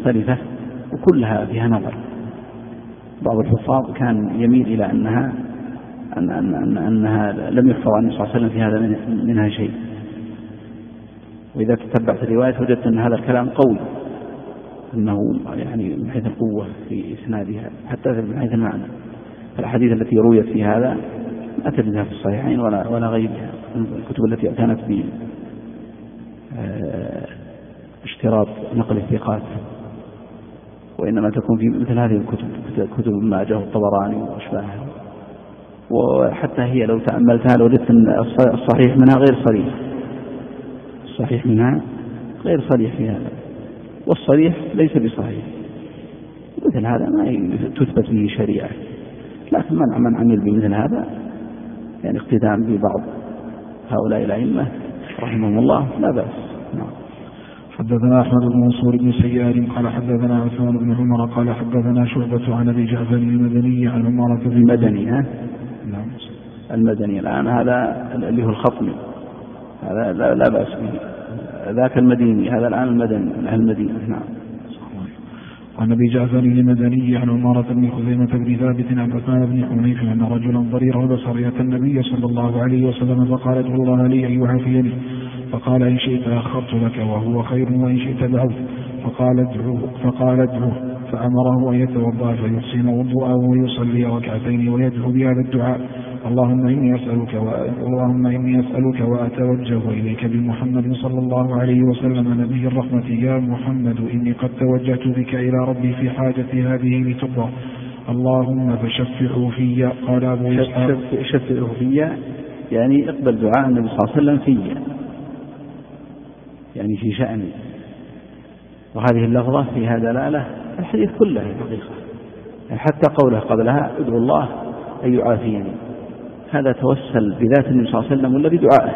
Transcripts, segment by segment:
مختلفة وكلها فيها نظر. بعض الحفاظ كان يميل إلى أنها لم يحفظ عن النبي صلى الله عليه وسلم في هذا منها شيء، وإذا تتبعت الرواية وجدت أن هذا الكلام قوي، أنه يعني من حيث القوة في إسنادها حتى من حيث المعنى. الأحاديث التي رويت في هذا لا تجدها في الصحيحين ولا غيرها من الكتب التي اعتنت باشتراط نقل الثقات، وإنما تكون في مثل هذه الكتب، كتب ابن ماجه والطبراني وأشباهها. وحتى هي لو تأملتها لوجدت أن الصحيح منها غير صريح، الصحيح منها غير صريح في هذا، والصريح ليس بصحيح. مثل هذا ما تثبت به شريعة، لكن من عمل بمثل هذا يعني اقتداء ببعض هؤلاء الأئمة رحمهم الله لا بأس. نعم. حدثنا أحمد بن منصور بن سيار قال حدثنا عثمان بن عمر قال حدثنا شعبة عن أبي جعفر المدني عن عمارة بن المدني. نعم. المدني الآن هذا اللي هو الخطمي، هذا لا بأس به، ذاك المديني، هذا الآن المدينة. نعم. عن أبي جعفر المدني عن عمارة بن خزيمة بن ثابت عن عثمان بن حنيف أن رجلا ضرير البصر أتى النبي صلى الله عليه وسلم فقال ادعو الله لي أن يعافيني، فقال إن شئت أخرت لك وهو خير وإن شئت دعوت، فقال ادعوه فأمره أن يتوضأ فيحسن وضوءه ويصلي ركعتين ويدعو بهذا الدعاء: اللهم إني أسألك وأتوجه إليك بمحمد صلى الله عليه وسلم نبي الرحمة: يا محمد إني قد توجهت بك إلى ربي في حاجتي هذه لتقضى، اللهم فشفعه في. قال أبو إسحاق: شفعه في يعني اقبل دعاء النبي صلى الله عليه وسلم في، يعني في شأني. وهذه اللفظة فيها دلالة الحديث كله حقيقة، يعني حتى قوله قبلها ادعو الله أن يعافيني، هذا توسل بذات النبي صلى الله عليه وسلم ولا بدعائه؟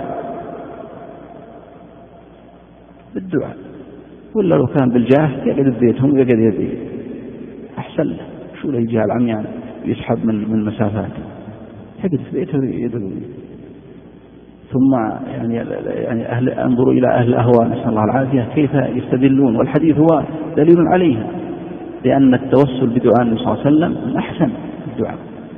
بالدعاء، ولا لو كان بالجاه يقعد ببيتهم ويقعد يدعي أحسن له، شو له يجي العميان يسحب من مسافات، يقعد في بيته يدعو. ثم يعني انظروا إلى أهل الأهواء نسأل الله العافية كيف يستدلون، والحديث هو دليل عليها، لأن التوسل بدعاء النبي صلى الله عليه وسلم من أحسن الدعاء.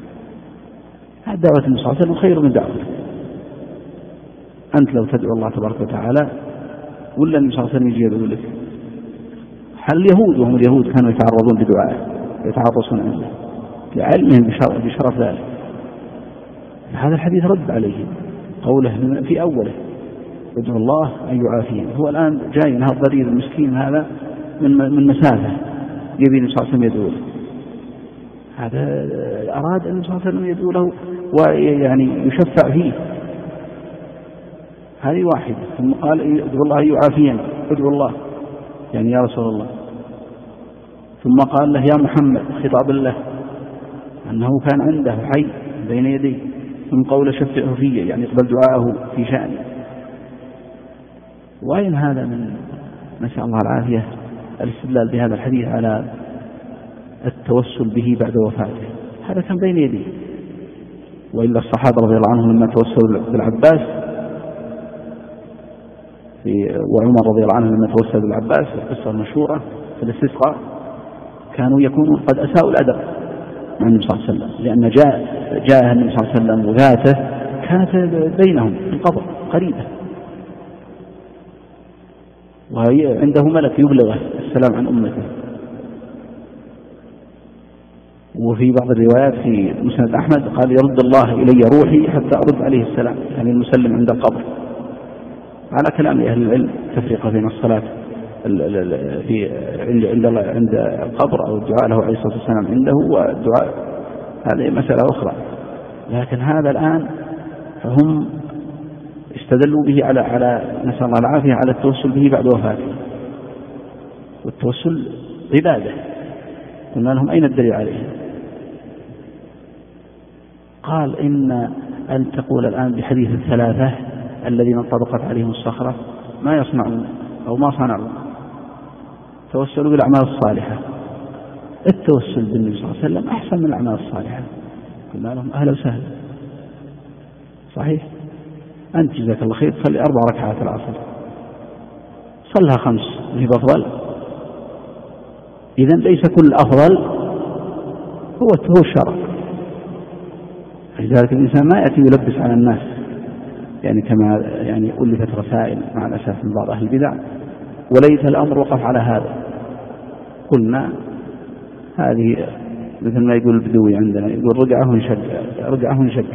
دعوة النبي صلى الله عليه وسلم خير من دعوته. أنت لو تدعو الله تبارك وتعالى ولا النبي صلى الله عليه وسلم يجي يدعو لك؟ اليهود وهم اليهود كانوا يتعرضون بدعائه، يتعرضون عنه لعلمهم بشرف ذلك. هذا الحديث رد عليه، قوله في أوله ادعو الله أن يعافيه. هو الآن جاي هذا الضرير المسكين هذا من مسافة يبي النبي صلى الله عليه وسلم يدعو له، هذا أراد أن النبي صلى الله عليه وسلم يدعو له ويعني يشفع فيه. هذه واحدة. ثم قال ادعو الله أن يعافيني، ادعو الله يعني يا رسول الله. ثم قال له يا محمد، خطاب له أنه كان عنده حي بين يديه. ثم قول شفعه فيه يعني اقبل دعاءه في شأنه. وأين هذا من نسأل الله العافية الاستدلال بهذا الحديث على التوسل به بعد وفاته؟ هذا كان بين يديه. وإلا الصحابة رضي الله عنهم لما توسلوا بالعباس وعمر رضي الله عنه لما توسل بالعباس، القصة المشهورة في الاستسقاء، كانوا يكونون قد أساءوا الأدب مع النبي صلى الله عليه وسلم، لأن جاء النبي صلى الله عليه وسلم وفاته كانت بينهم في القبر قريبة، وعنده ملك يبلغه السلام عن أمته. وفي بعض الروايات في مسند أحمد قال يرد الله إلي روحي حتى أرد عليه السلام، يعني المسلم عند القبر. على كلام أهل العلم تفرقة بين الصلاة عند القبر أو الدعاء له عليه الصلاة والسلام عنده والدعاء، هذه مسألة أخرى. لكن هذا الآن فهم استدلوا به على نسأل الله العافية على التوسل به بعد وفاته، والتوسل عبادة. قلنا لهم أين الدليل عليه؟ قال أن تقول الآن بحديث الثلاثة الذين انطبقت عليهم الصخرة ما يصنعون أو ما صنعوا، توسلوا بالأعمال الصالحة. التوسل بالنبي صلى الله عليه وسلم أحسن من الأعمال الصالحة. قلنا لهم أهلا وسهلا، صحيح. أنت جزاك الله خير صلي 4 ركعات العصر، صلها 5 وهي بطول، إذن ليس كل أفضل هو الشرع. لذلك الإنسان ما يأتي يلبس على الناس، يعني كما يعني ألفت رسائل مع الأسف من بعض أهل البدع، وليس الأمر وقف على هذا. قلنا هذه مثل ما يقول البدوي عندنا، يقول رجعه يشقق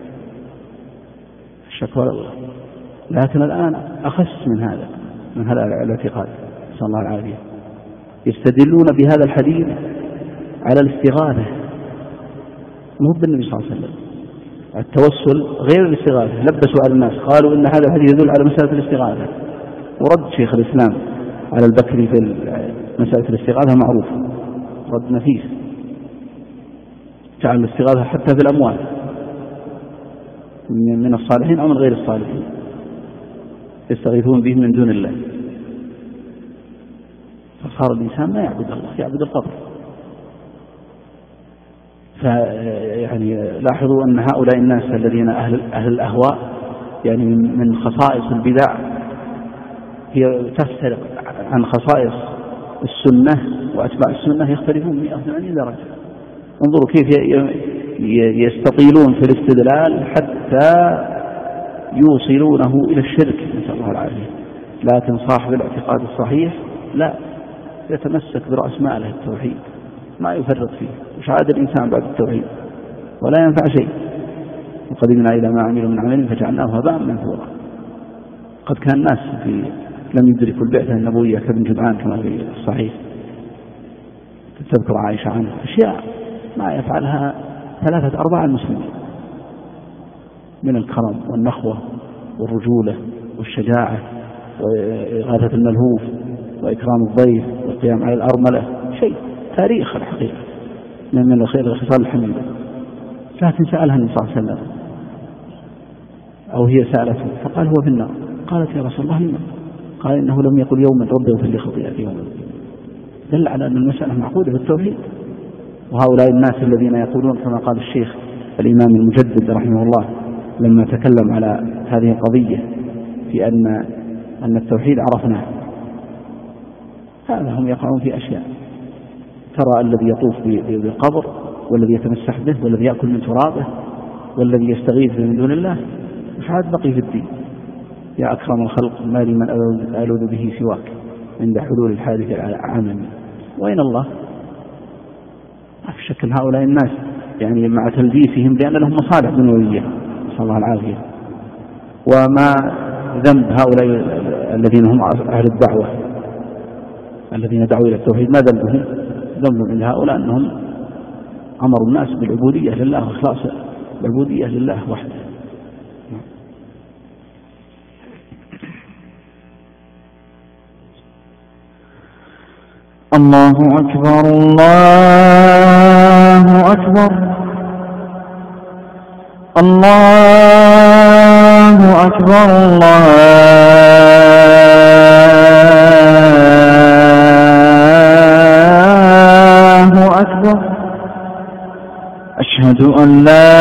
الشكوى لله. لكن الآن أخس من هذا الاعتقاد، نسأل الله العافية. يستدلون بهذا الحديث على الاستغاثة، مو بالنبي صلى الله عليه وسلم. التوسل غير الاستغاثة، لبسوا على الناس، قالوا إن هذا الحديث يدل على مسألة الاستغاثة، ورد شيخ الإسلام على البكري في مسألة الاستغاثة معروف، رد نفيس، جعل الاستغاثة حتى في الأموال من الصالحين أو من غير الصالحين، يستغيثون به من دون الله. فصار الإنسان ما يعبد الله، يعبد القبر. فيعني لاحظوا أن هؤلاء الناس الذين أهل الأهواء، يعني من خصائص البدع هي تفترق عن خصائص السنة، وأتباع السنة يختلفون 180 درجة. انظروا كيف يستطيلون في الاستدلال حتى يوصلونه إلى الشرك، نسأل الله العافية. لكن صاحب الاعتقاد الصحيح لا، يتمسك برأس ماله التوحيد، ما يفرط فيه، مش عاد الإنسان بعد التوحيد ولا ينفع شيء. وقدمنا إلى ما عملوا من عمل فجعلناه هباء منثورا. قد كان الناس لم يدركوا البعثة النبوية كابن جدعان كما في الصحيح، تذكر عائشة عنه أشياء ما يفعلها 3/4 المسلمين من الكرم والنخوة والرجولة والشجاعة وإغاثة الملهوف وإكرام الضيف والقيام على الأرملة، شيء تاريخ الحقيقة من الخصال الحميدة. لكن سألها النبي صلى الله عليه وسلم أو هي سألته فقال هو في النار. قالت يا رسول الله لما؟ قال إنه لم يقل يوما رب اغفر لي خطيئتي يوما. دل على أن المسألة معقودة بالتوحيد. وهؤلاء الناس الذين يقولون كما قال الشيخ الإمام المجدد رحمه الله لما تكلم على هذه القضية في أن التوحيد عرفناه، هذا هم يقعون في أشياء. ترى الذي يطوف بالقبر والذي يتمسح به والذي يأكل من ترابه والذي يستغيث من دون الله مش عاد بقي في الدين. يا أكرم الخلق ما لي من ألوذ به سواك عند حلول الحادث العممي. وين الله؟ ما في شك هؤلاء الناس يعني مع تلبيسهم لأن لهم مصالح دنيوية، نسأل الله العافية. وما ذنب هؤلاء الذين هم أهل الدعوة الذين دعوا إلى التوحيد، ما ذنبهم؟ ذنبهم من هؤلاء أنهم أمروا الناس بالعبودية لله وإخلاص العبودية لله وحده. الله أكبر الله أكبر الله أكبر الله أكبر. أشهد أن لا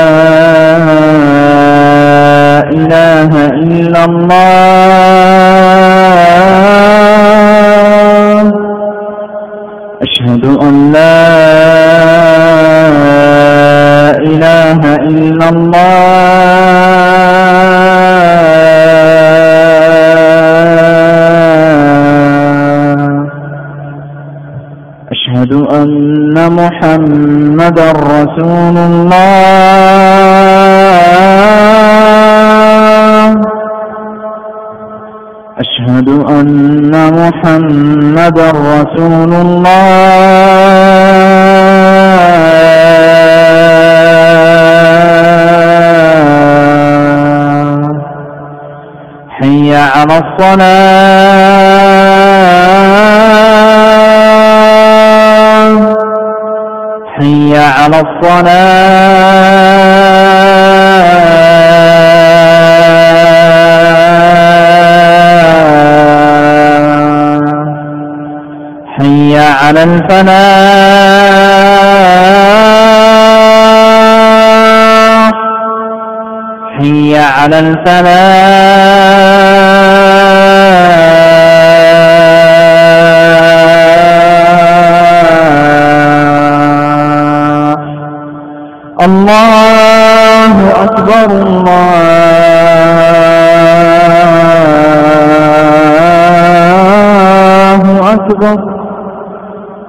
إله إلا الله. أشهد أن لا إله إلا الله. أشهد أن محمدا رسول الله. أشهد أن محمدا رسول الله. حي على الصلاة حي على حي على الفلاح حي على الفلاح.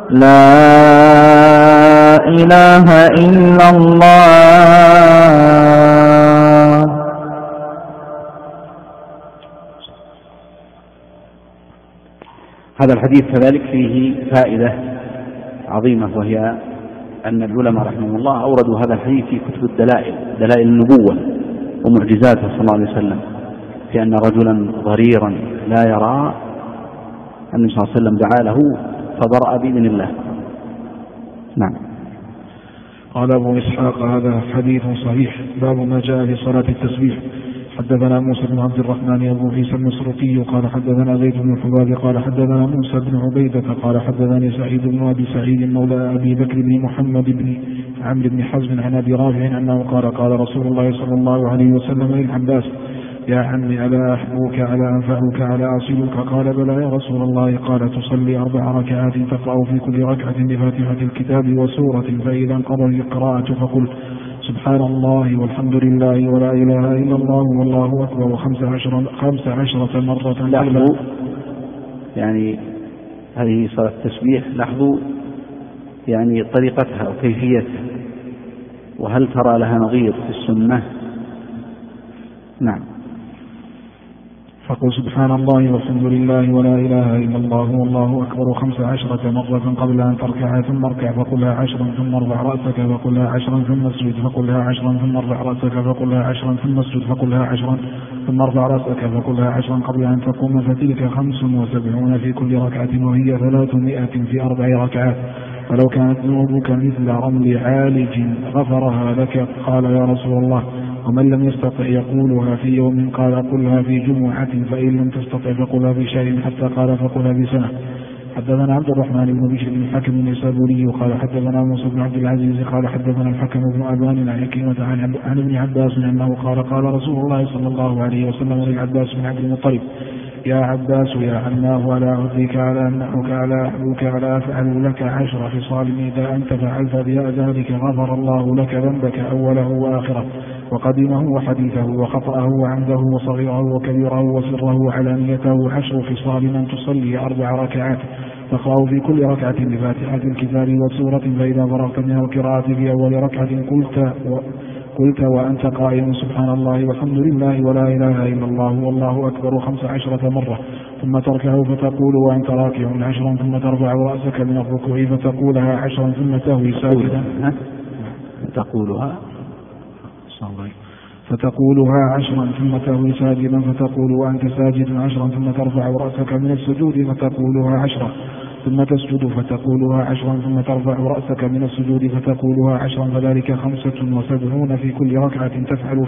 لا إله إلا الله. هذا الحديث كذلك فيه فائدة عظيمة، وهي أن العلماء رحمهم الله أوردوا هذا الحديث في كتب الدلائل، دلائل النبوة ومعجزاته صلى الله عليه وسلم، في أن رجلا ضريرا لا يرى النبي صلى الله عليه وسلم دعا له فبرأ بإذن الله. نعم. قال أبو إسحاق هذا حديث صحيح. باب ما جاء في صلاة التسبيح. حدثنا موسى بن عبد الرحمن أبو عيسى المسروقي قال حدثنا زيد بن الحباب قال حدثنا موسى بن عبيدة قال حدثني سعيد بن أبي سعيد مولى أبي بكر بن محمد بن عمرو بن حزم عن أبي رافع أنه قال قال رسول الله صلى الله عليه وسلم للعباس يا عمي ألا أحبوك ألا أنفعك ألا أصلك؟ قال بلى يا رسول الله. قال تصلي 4 ركعات تقرأ في كل ركعة بفاتحة الكتاب وسورة، فإذا انقضى القراءة فقل سبحان الله والحمد لله ولا إله إلا الله والله أكبر 15 مرة. لاحظوا يعني هذه صلاة التسبيح، لاحظوا يعني طريقتها وكيفيتها، وهل ترى لها نظير في السنة؟ نعم. فقل سبحان الله والحمد لله ولا إله إلا الله والله أكبر 15 مرة قبل أن تركع، ثم اركع فقلها 10 ثم ارفع رأسك فقلها 10 ثم اسجد فقلها 10 ثم ارفع رأسك فقلها 10 ثم اسجد فقلها 10 ثم ارفع رأسك فقلها 10 قبل أن تقوم، فتلك 75 في كل ركعة، وهي 300 في 4 ركعات. فلو كانت ذنوبك مثل رمل عالج غفرها لك. قال يا رسول الله ومن لم يستطع يقولها في يوم؟ قال قلها في جمعة، فإن لم تستطع فقلها في شهر، حتى قال فقلها بسنة. حدثنا عبد الرحمن بن بشر بن الحكم النيسابوري قال حدثنا موسى بن عبد العزيز قال حدثنا الحكم بن أبان عن حكيمة عن ابن عباس أنه قال قال رسول الله صلى الله عليه وسلم للعباس بن عبد المطلب يا عباس يا عماه ألا أهديك على أمنحك على أحبوك على أفعل لك 10 خصال إذا أنت فعلت بها ذلك غفر الله لك ذنبك أوله وآخره وقديمه وحديثه وخطأه وعمده وصغيره وكبيره وسره وعلانيته 10 خصال من تصلي 4 ركعات تقرأ في كل ركعة بفاتحة الكتاب وسورة، فإذا فرغت من القراءة في أول ركعة قلت وأنت قائم سبحان الله والحمد لله ولا إله إلا الله والله أكبر 15 مرة، ثم تركه فتقول وأنت راكع 10 ثم ترفع رأسك من الركوع فتقولها 10 ثم تهوي ساجدا فتقولها 10 ثم تهوي ساجدا فتقول وأنت ساجد 10 ثم ترفع رأسك من السجود فتقولها 10 ثم تسجد فتقولها 10 ثم ترفع رأسك من السجود فتقولها 10، فذلك 75 في كل ركعة تفعل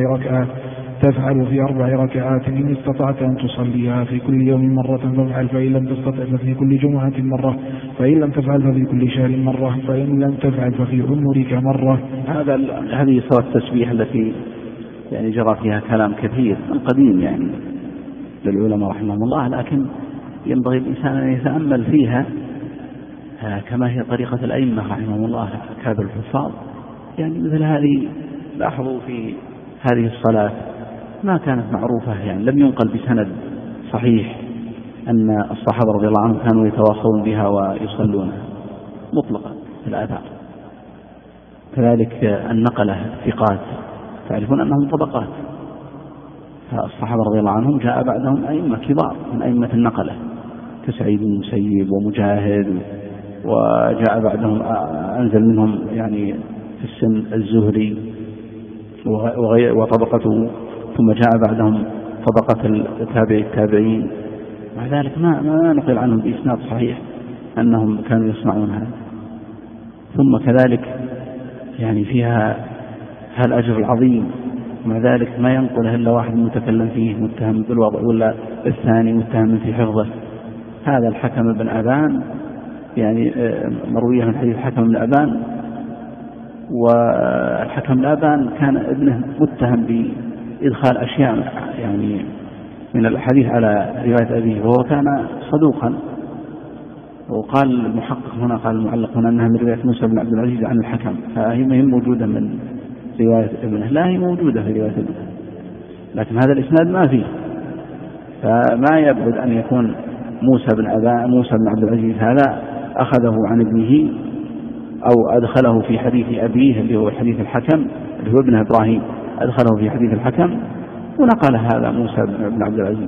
في 4 ركعات إن استطعت أن تصليها في كل يوم مرة فافعل، فإن لم تستطع ففي كل جمعة مرة، فإن لم تفعل ففي كل شهر مرة، فإن لم تفعل ففي عمرك مرة. هذه صلاة التسبيح التي يعني جرى فيها كلام كثير من قديم يعني للعلماء رحمهم الله، لكن ينبغي الإنسان أن يتأمل فيها كما هي طريقة الأئمة رحمهم الله كابر الحفاظ. يعني مثل هذه لاحظوا في هذه الصلاة ما كانت معروفة، يعني لم ينقل بسند صحيح أن الصحابة رضي الله عنهم كانوا يتواصلون بها ويصلونها مطلقا في الآثار. كذلك النقلة الثقات تعرفون أنهم طبقات، فالصحابة رضي الله عنهم جاء بعدهم أئمة كبار من أئمة النقلة كسعيد بن المسيب ومجاهد، وجاء بعدهم أنزل منهم يعني في السن الزهري وطبقته، ثم جاء بعدهم طبقة التابعين، مع ذلك ما نقل عنهم بإسناد صحيح أنهم كانوا يصنعون هذا. ثم كذلك يعني فيها هالأجر العظيم، مع ذلك ما ينقله إلا واحد متكلم فيه متهم بالوضع ولا الثاني متهم في حفظه. هذا الحكم بن أبان يعني مروية من حديث الحكم بن أبان، والحكم بن أبان كان ابنه متهم بإدخال أشياء يعني من الحديث على رواية أبيه، وهو كان صدوقا. وقال المحقق هنا قال المعلق هنا أنها من رواية موسى بن عبد العزيز عن الحكم، فهي موجودة من رواية ابنه، لا هي موجودة في رواية ابنه، لكن هذا الإسناد ما فيه، فما يبعد أن يكون موسى بن عبد العزيز هذا أخذه عن ابنه أو أدخله في حديث أبيه اللي هو حديث الحكم اللي هو ابن إبراهيم، أدخله في حديث الحكم ونقل هذا موسى بن عبد العزيز.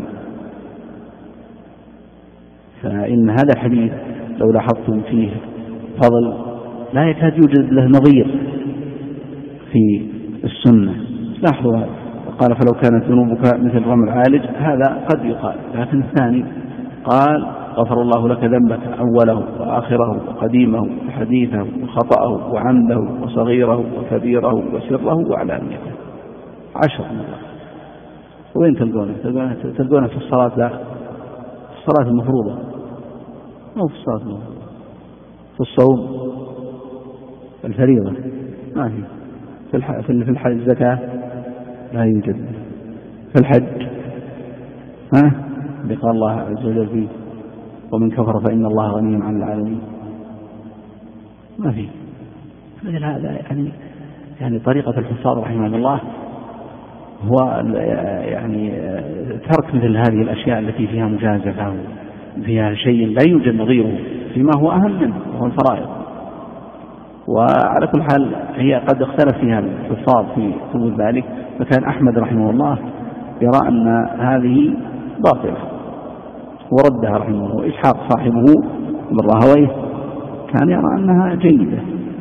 فإن هذا الحديث لو لاحظتم فيه فضل لا يكاد يوجد له نظير في السنة. لاحظوا هذا، قال فلو كانت ذنوبك مثل رمل عالج، هذا قد يقال. لكن الثاني قال غفر الله لك ذنبك أوله وآخره وقديمه وحديثه وخطأه وعمده وصغيره وكبيره وسره وعلانيته 10 مرات. وين تلقونه في الصلاة؟ لا، في الصلاة المفروضة، أو في الصلاة المفروضة. في الصوم الفريضة ما في الحج الزكاة لا يوجد. في الحج اللي قال الله عز وجل فيه ومن كفر فإن الله غني عن العالمين ما في. مثل هذا يعني طريقة الحفاظ رحمه الله هو يعني ترك مثل هذه الأشياء التي فيها مجازفة فيها شيء لا يوجد نظيره فيما هو أهم منه وهو الفرائض. وعلى كل حال هي قد اختلف فيها الحفاظ في ثبوت ذلك، فكان أحمد رحمه الله يرى أن هذه باطلة وردها رحمه الله. إسحاق صاحبه من راهويه كان يرى أنها جيدة.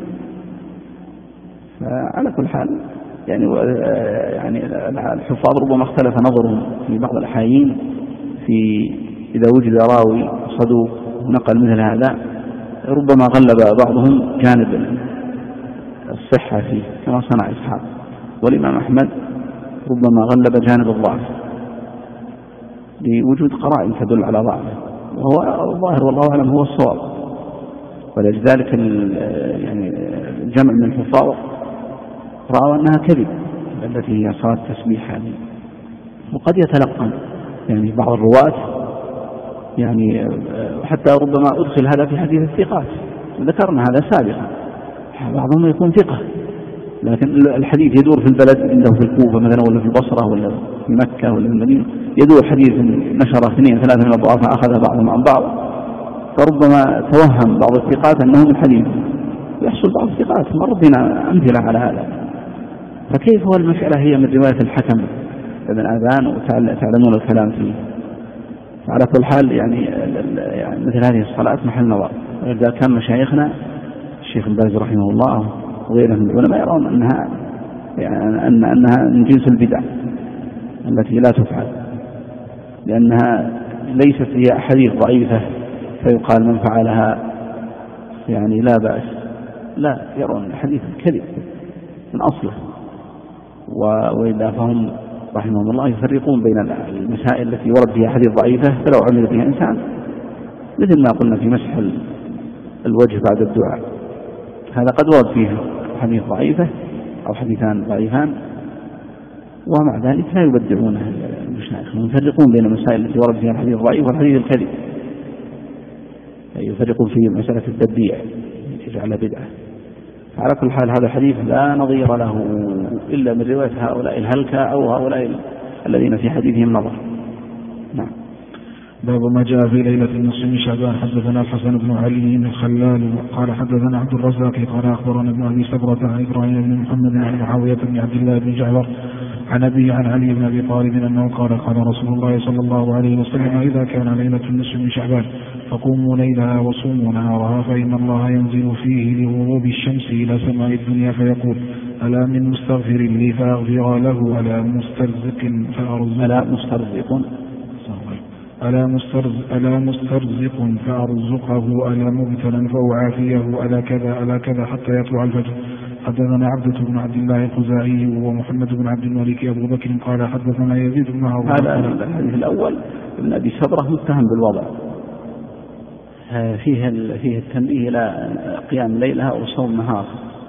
فعلى كل حال يعني الحفاظ ربما اختلف نظرهم في بعض الأحايين في إذا وجد راوي صدوق نقل مثل هذا، ربما غلب بعضهم جانب الصحة فيه كما صنع إسحاق، والإمام أحمد ربما غلب جانب الضعف لوجود قرائن تدل على ضعفه، وهو الظاهر والله أعلم هو الصواب. ولذلك يعني الجمع من الحفاظ رأوا أنها كذب التي هي صلاة التسبيح هذه. وقد يتلقن يعني بعض الرواة يعني حتى ربما أدخل هذا في حديث الثقات، ذكرنا هذا سابقا، بعضهم يكون ثقة لكن الحديث يدور في البلد عنده في الكوفة مثلا ولا في البصرة ولا في مكة ولا في المدينة، يدور حديث نشر 2 3 من الضعفاء أخذ بعضهم عن بعض، فربما توهم بعض الثقات أنهم الحديث، ويحصل بعض الثقات مر بنا أمثلة على هذا. فكيف هو المسألة هي من رواية الحكم ابن آذان وتعلمون الكلام فيه. على كل حال يعني مثل هذه الصلاة محل نظر. إذا كان مشايخنا الشيخ الباز رحمه الله وغيره من العلماء يرون أنها يعني أنها من جنس البدع التي لا تفعل، لأنها ليست هي أحاديث ضعيفة فيقال من فعلها يعني لا بأس، لا، يرون الحديث كذب من أصله. وإذا فهم رحمهم الله يفرقون بين المسائل التي ورد فيها حديث ضعيفة فلو عمل بها إنسان، مثل ما قلنا في مسح الوجه بعد الدعاء، هذا قد ورد فيه حديث ضعيفة أو حديثان ضعيفان، ومع ذلك لا يبدعون المشايخ، يفرقون بين المسائل التي ورد فيها الحديث الضعيف والحديث الكذب، يفرقون في مسألة التبديع يجعل بدعة. على كل حال هذا الحديث لا نظير له إلا من رواية هؤلاء الهلكة أو هؤلاء الذين في حديثهم نظر. نعم. باب ما جاء في ليلة النصف من شعبان. حدثنا الحسن بن علي الخلال قال حدثنا عبد الرزاق قال أخبرنا ابن أبي سبرة عن إبراهيم بن محمد عن معاوية بن عبد الله بن جعفر عن أبي عن علي بن أبي طالب أنه قال قال رسول الله صلى الله عليه وسلم إذا كان ليلة النصف من شعبان فقوموا ليلها وصوموا نهارها، فإن الله ينزل فيه لغروب الشمس إلى سماء الدنيا فيقول ألا من مستغفر لي فأغفر له، ألا مسترزق فأرزقه، ألا مبتلا فأعافيه، ألا كذا حتى يطلع الفجر. حدثنا عبدة بن عبد الله الخزاعي ومحمد بن عبد الملك أبو بكر قال حدثنا يزيد بن هارون. هذا الحديث الأول ابن أبي سبرة متهم بالوضع، فيه التنبيه إلى قيام ليلها وصوم نهار،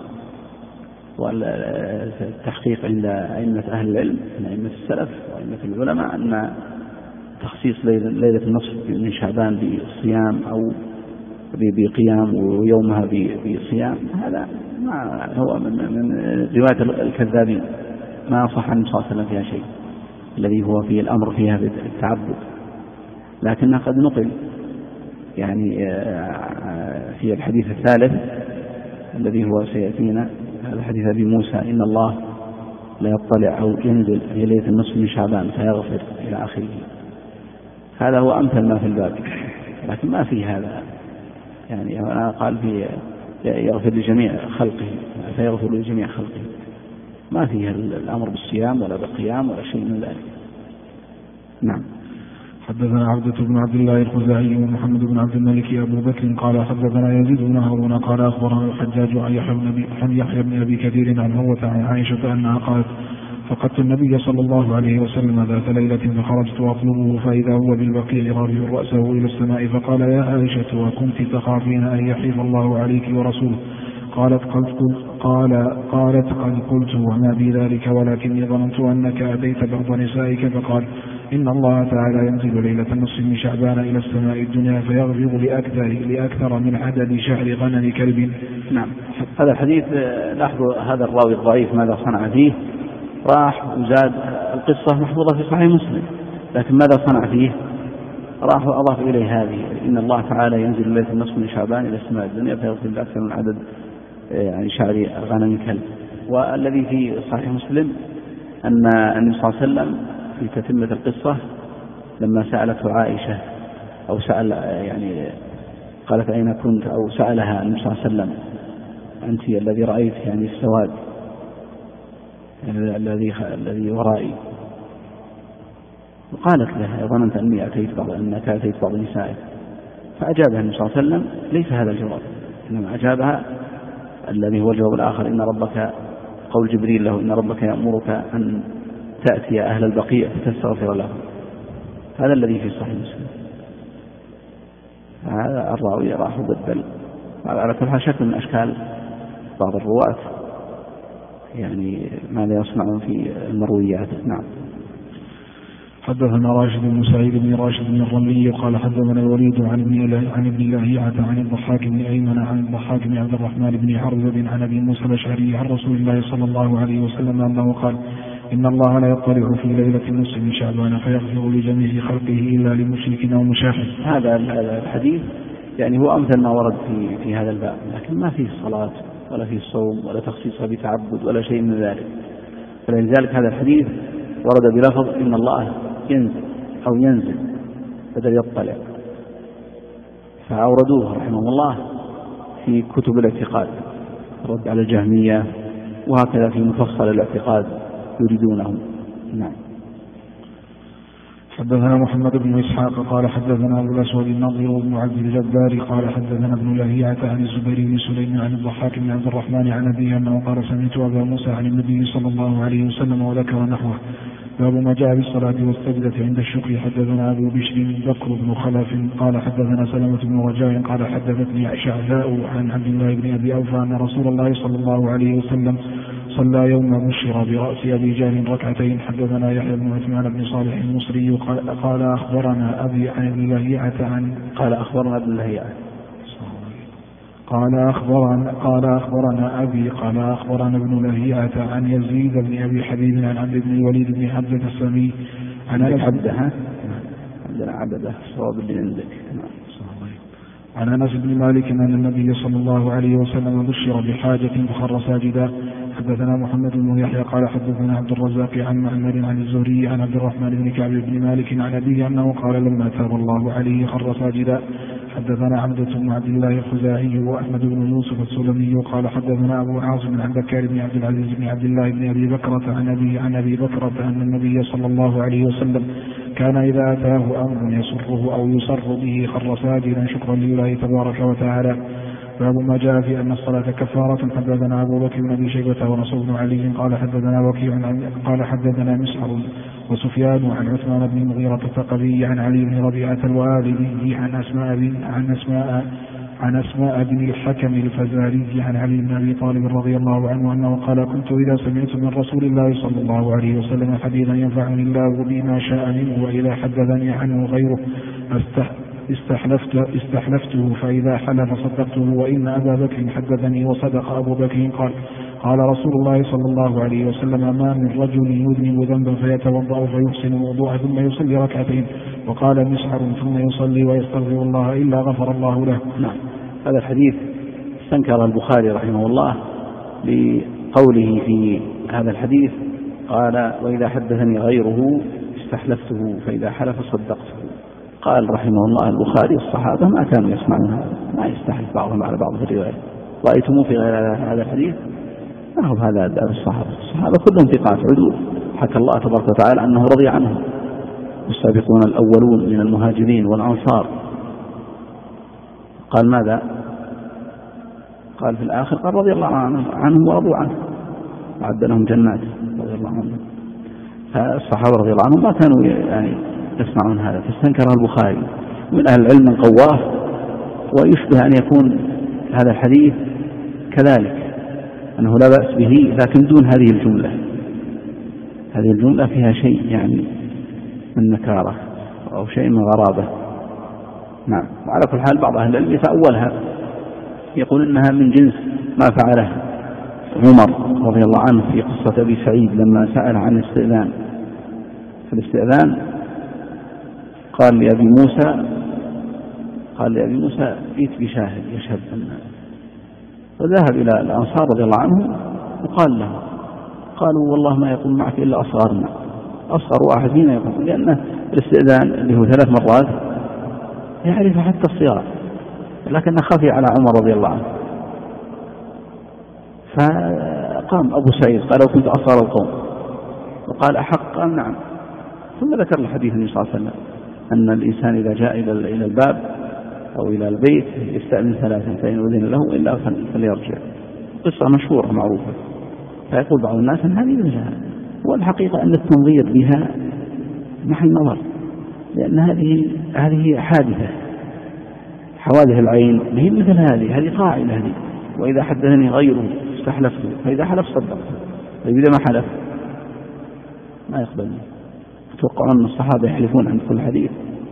والتحقيق عند أئمة أهل العلم من أئمة السلف وأئمة العلماء أن تخصيص ليلة النصف من شعبان بالصيام أو بقيام ويومها بصيام هذا ما هو من رواية الكذابين، ما صح عن صلى الله عليه وسلم فيها شيء الذي هو فيه الأمر فيها بالتعبد، لكنها قد نقل يعني في الحديث الثالث الذي هو سيأتينا، هذا حديث أبي موسى إن الله لا يطلع أو ينزل في ليلة النصف من شعبان فيغفر إلى آخره. هذا هو أمثل ما في الباب، لكن ما في هذا، يعني أنا قال في يغفر لجميع خلقه فيغفر لجميع خلقه، ما فيه الأمر بالصيام ولا بالقيام ولا شيء من ذلك. نعم. حدثنا عبدة بن عبد الله الخزاعي ومحمد بن عبد الملك أبو بكر قال حدثنا يزيد بن هارون قال أخبرنا الحجاج عن يحيى بن أبي كثير عن هوة عن عائشة أنها قالت فقدت النبي صلى الله عليه وسلم ذات ليلة فخرجت أطلبه فإذا هو بالبقيع رافع رأسه إلى السماء فقال يا عائشة وكنت تخافين أن يحيف الله عليك ورسوله؟ قالت قد قلت وما بي ذلك ولكني ظننت أنك أتيت بعض نسائك. فقال إن الله تعالى ينزل ليلة النصف من شعبان إلى السماء الدنيا فيغفر لأكثر من عدد شعر غنم كلب. نعم. هذا الحديث لاحظوا هذا الراوي الضعيف ماذا صنع فيه، راح وزاد القصة محفوظة في صحيح مسلم، لكن ماذا صنع فيه؟ راح وأضاف إليه هذه إن الله تعالى ينزل ليلة النصف من شعبان إلى السماء الدنيا فيغفر لأكثر من عدد يعني شعر غنم كلب. والذي في صحيح مسلم أن النبي صلى الله عليه وسلم في تتمة القصة لما سألته عائشة أو سأل يعني قالت أين كنت أو سألها النبي صلى الله عليه وسلم أنت الذي رأيت يعني السواد يعني الذي ورائي، وقالت له ظننت أنك أتيت بعض نسائك، فأجابها النبي صلى الله عليه وسلم ليس هذا الجواب، إنما أجابها الذي هو الجواب الآخر إن ربك قول جبريل له إن ربك يأمرك أن تأتي أهل البقيع فتستغفر لهم، هذا الذي في صحيح مسلم. هذا الراوي راح بدل على كل حال شكل من أشكال بعض الرواة يعني ماذا يصنعون في المرويات. نعم. حدثنا راشد بن سعيد بن راشد بن الرملي قال حدثنا الوليد عن ابن لهيعة عن الضحاك بن أيمن عن الضحاك بن عبد الرحمن بن عرزب عن أبي موسى الأشعري عن رسول الله صلى الله عليه وسلم أنه قال إن الله لا يطلع في ليلة النصف من شعبان فيغفر لجميع خلقه إلا لمشرك أو مشاحن. هذا الحديث يعني هو أمثل ما ورد في هذا الباب، لكن ما فيه صلاة ولا فيه صوم ولا تخصيصها بتعبد ولا شيء من ذلك، فلذلك هذا الحديث ورد بلفظ إن الله ينزل أو ينزل بدل يطلع، فأوردوه رحمه الله في كتب الاعتقاد رد على الجهمية، وهكذا في مفصل الاعتقاد يريدونه. نعم. حدثنا محمد بن إسحاق قال حدثنا أبو الأسود النضر بن عبد الجبار قال حدثنا ابن لهيعة عن الزبير بن سليم عن الضحاك بن عبد الرحمن عن أبيه أنه قال سمعت أبا موسى عن النبي صلى الله عليه وسلم وذكر نحوه. باب ما جاء بالصلاة والسجدة عند الشكر. حدثنا أبو بشر بكر بن خلف قال حدثنا سلمة بن رجاء قال حدثتني شعثاء عن عبد الله بن أبي أوفى أن رسول الله صلى الله عليه وسلم صلى يوم بشر برأس أبي جهل ركعتين. حدثنا يحيى بن عثمان بن صالح المصري قال أخبرنا أبي عن ابن لهيعة قال أخبرنا ابن لهيعة قال أخبرنا أبي قال أخبرنا ابن لهيعة عن يزيد بن أبي حبيب عن عبد بن الوليد بن حمزة السمي عن أنس بن مالك أن النبي صلى الله عليه وسلم بشر بحاجة فخر ساجدا. حدثنا محمد بن يحيى قال حدثنا عبد الرزاق عن معمر عن الزهري عن عبد الرحمن بن كعب بن مالك عن أبيه أنه قال لما تاب الله عليه خر ساجدا. حدثنا عبدة بن عبد الله الخزاعي وأحمد بن يوسف السلمي قال حدثنا أبو عاصم عن بكار بن عبد العزيز بن عبد الله بن أبي بكرة عن أبي بكرة أن النبي صلى الله عليه وسلم كان إذا أتاه أمر يسره أو يسر به خر ساجدا شكرا لله تبارك وتعالى. باب ما جاء في أن الصلاة كفارة. حدثنا أبو بكر بن أبي شيبة ونصر بن علي قال حدثنا وكيع قال حدثنا مسعر وسفيان عن عثمان بن المغيرة الثقفي عن علي بن ربيعة الوالدي عن أسماء بن الحكم الفزاري عن علي بن أبي طالب رضي الله عنه أنه قال كنت إذا سمعت من رسول الله صلى الله عليه وسلم حديثا ينفعني الله بما شاء منه وإذا حدثني عنه غيره استحلفته فإذا حلف صدقته وإن أبا بكر حدثني وصدق أبو بكر قال رسول الله صلى الله عليه وسلم ما من رجل يذنب ذنبا فيتوضأ فيحسن الوضوء ثم يصلي ركعتين وقال مسعر ثم يصلي ويستغفر الله إلا غفر الله له. نعم. هذا الحديث استنكر البخاري رحمه الله لقوله في هذا الحديث قال وإذا حدثني غيره استحلفته فإذا حلف صدقته. قال رحمه الله البخاري الصحابة ما كانوا يسمعون هذا، ما يستحلف بعضهم على بعض في الرواية. رأيتموه في غير هذا الحديث؟ ما هو هذا أداب الصحابة كلهم ثقات عدول، حكى الله تبارك وتعالى أنه رضي عنهم والسابقون الأولون من المهاجرين والأنصار. قال ماذا؟ قال في الآخر قال رضي الله عنهم ورضوا عنه وأعد لهم جنات رضي الله عنهم. فالصحابة رضي الله عنهم ما كانوا يعني يسمعون هذا، فاستنكر البخاري. من أهل العلم من قواه، ويشبه أن يكون هذا الحديث كذلك أنه لا بأس به لكن دون هذه الجملة. هذه الجملة فيها شيء يعني من نكارة أو شيء من غرابة. نعم. وعلى كل حال بعض أهل العلم يتأولها، يقول إنها من جنس ما فعله عمر رضي الله عنه في قصة أبي سعيد لما سأل عن الاستئذان. في الاستئذان قال لأبي موسى ائت بشاهد يشهد أن، فذهب إلى الأنصار رضي الله عنهم وقال له، قالوا والله ما يقول معك إلا أصغرنا، أصغر واحد فينا يقول، لأن الاستئذان اللي هو 3 مرات يعرف حتى الصغار، لكن خفي على عمر رضي الله عنه. فقام أبو سعيد قال لو كنت أصغر القوم، وقال أحق؟ قال نعم. ثم ذكر الحديث النبي صلى الله عليه وسلم أن الإنسان إذا جاء إلى الباب أو إلى البيت يستأذن 3 فإن أذن له إلا فليرجع. قصة مشهورة معروفة. فيقول بعض الناس أن هذه وجهها، والحقيقة أن التنظير بها محل نظر، لأن هذه حادثة، حوادث العين هي مثل هذه قاعدة هذه. وإذا حدثني غيره استحلفته فإذا حلف صدقته. طيب إذا ما حلف ما يقبلني. أتوقعون أن الصحابة يحلفون عند كل حديث؟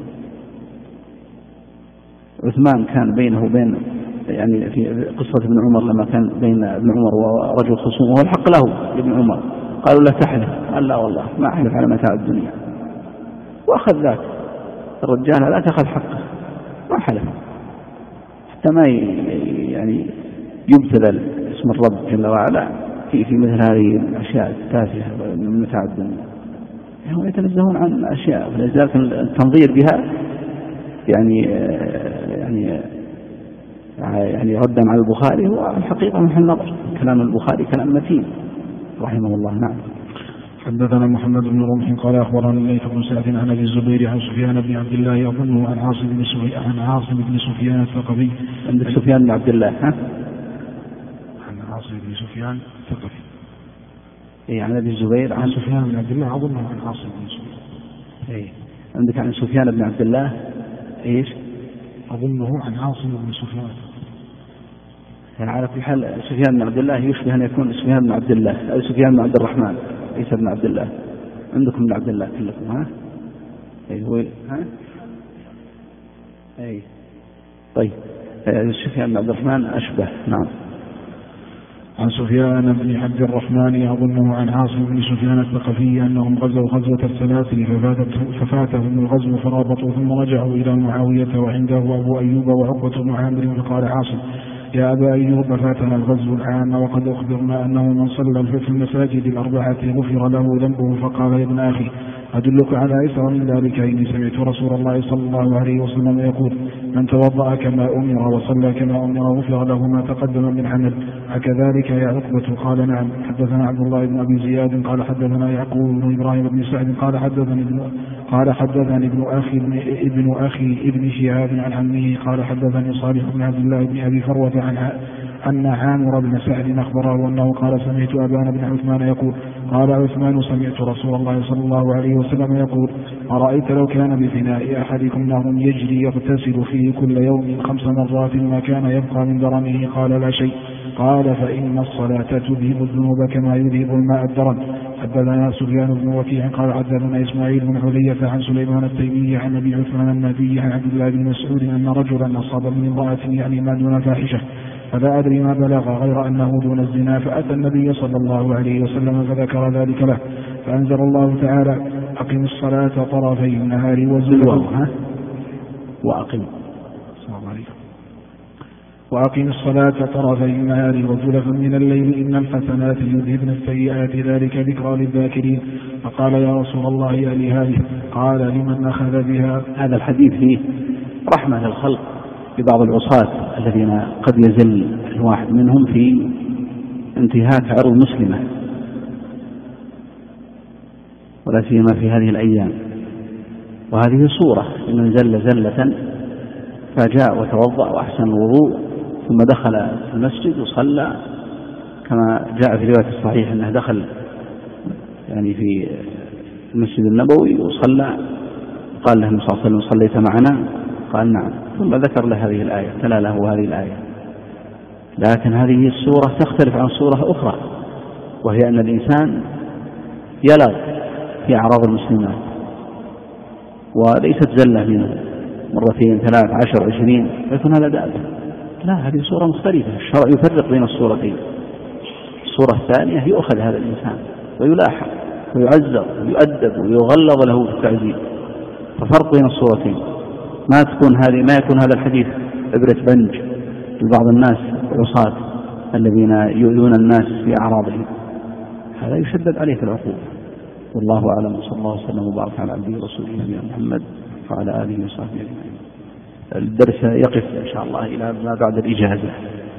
عثمان كان بينه وبين يعني في قصة ابن عمر لما كان بين ابن عمر ورجل خصوم وهو الحق له ابن عمر، قالوا لا تحلف، قال لا والله ما أحلف على متاع الدنيا، وأخذ ذاك الرجال لا تأخذ حقه، ما حلف حتى ما يعني يبتذل اسم الرب جل وعلا في مثل هذه الأشياء التافهة من متاع الدنيا. هم يتنزهون عن أشياء، فلذلك التنظير بها يعني ردا على البخاري هو الحقيقة محل نظر. كلام البخاري كلام متين رحمه الله. نعم. حدثنا محمد بن رمح قال أخبرنا الليث بن سعد عن أبي الزبير عن سفيان بن عبد الله يظنه عن عاصم بن سفيان الثقفي. عندك سفيان بن عبد الله؟ ها؟ عن عاصم بن سفيان الثقفي. إيه عن أبي الزبير عن سفيان بن عبد الله أظنه عن عاصم بن سفيان. إيه عندك عن سفيان بن عبد الله إيش؟ أظنه عن عاصم بن سفيان. يعني على كل حال سفيان بن عبد الله يشبه أن يكون سفيان بن عبد الله أو سفيان بن عبد الرحمن ليس بن عبد الله. عندكم بن عبد الله كلكم؟ ها؟ أي هو ها؟ أي طيب سفيان بن عبد الرحمن أشبه. نعم. عن سفيان بن عبد الرحمن يظنه عن عاصم بن سفيان الثقفي أنهم غزوا غزوة السلاسل ففاتهم الغزو فرابطوا ثم رجعوا إلى معاوية وعنده أبو أيوب وعقبة بن عامر فقال عاصم يا أبا أيوب فاتنا الغزو العام وقد أخبرنا أنه من صلى في المساجد 4 غفر له ذنبه. فقال يا ابن أخي أدلك على أيسر من ذلك؟ إني سمعت رسول الله صلى الله عليه وسلم يقول من توضأ كما أمر وصلى كما أمر غفر له ما تقدم من عمل. أكذلك يا عقبة؟ قال نعم. حدثنا عبد الله بن أبي زياد قال حدثنا يعقوب بن إبراهيم بن سعد قال حدثني ابن أخي ابن شهاب عن عمه قال حدثني صالح بن عبد الله بن أبي فروة أن عامر بن سعد أخبره أنه قال سمعت أبان بن عثمان يقول قال عثمان سمعت رسول الله صلى الله عليه وسلم يقول أرأيت لو كان بفناء أحدكم نهر يجري يغتسل فيه كل يوم 5 مرات ما كان يبقى من درنه؟ قال لا شيء. قال فإن الصلاة تذهب الذنوب كما يذهب الماء الدرن. حدثنا سفيان بن وكيع قال حدثنا إسماعيل بن حلية عن سليمان التيمي عن أبي عثمان النبي عن عبد الله بن مسعود أن رجلا أصاب من امرأة يعني ما دون فاحشة فلا أدري ما بلغ غير أنه دون الزنا، فأتى النبي صلى الله عليه وسلم فذكر ذلك له فأنزل الله تعالى أقم الصلاة طرفي النهار وزلفا. وأقم. السلام عليكم. وأقم الصلاة طرفي النهار وزلفا من الليل إن الحسنات يذهبن السيئات ذلك ذكرى للذاكرين. فقال يا رسول الله ألي هذه؟ قال لمن أخذ بها. هذا الحديث فيه رحمة للخلق ببعض العصاة الذين قد يزل الواحد منهم في انتهاك عرض مسلمة، ولا سيما في هذه الأيام. وهذه صورة من زل زلة فجاء وتوضأ وأحسن الوضوء ثم دخل المسجد وصلى، كما جاء في رواية الصحيح أنه دخل يعني في المسجد النبوي وصلى، قال له النبي صلى الله عليه وسلم صليت معنا؟ قال نعم، ثم ذكر له هذه الآية، تلا له هذه الآية. لكن هذه الصورة تختلف عن صورة أخرى، وهي أن الإنسان يلغ في أعراض المسلمات، وليست زلة منه مرتين 3 10 20 يكون هذا دابة، لا، هذه صورة مختلفة. الشرع يفرق بين الصورتين. الصورة الثانية يؤخذ هذا الإنسان ويلاحق ويعزر ويؤدب ويغلظ له في التعذيب، ففرق بين الصورتين. ما يكون هذا الحديث إبرة بنج لبعض الناس العصاة الذين يؤذون الناس في أعراضهم، هذا يشدد عليه في العقوبة. والله أعلم، صلى الله وسلم وبارك على عبده ورسوله نبينا محمد وعلى آله وصحبه أجمعين. الدرس يقف إن شاء الله إلى ما بعد الإجازة.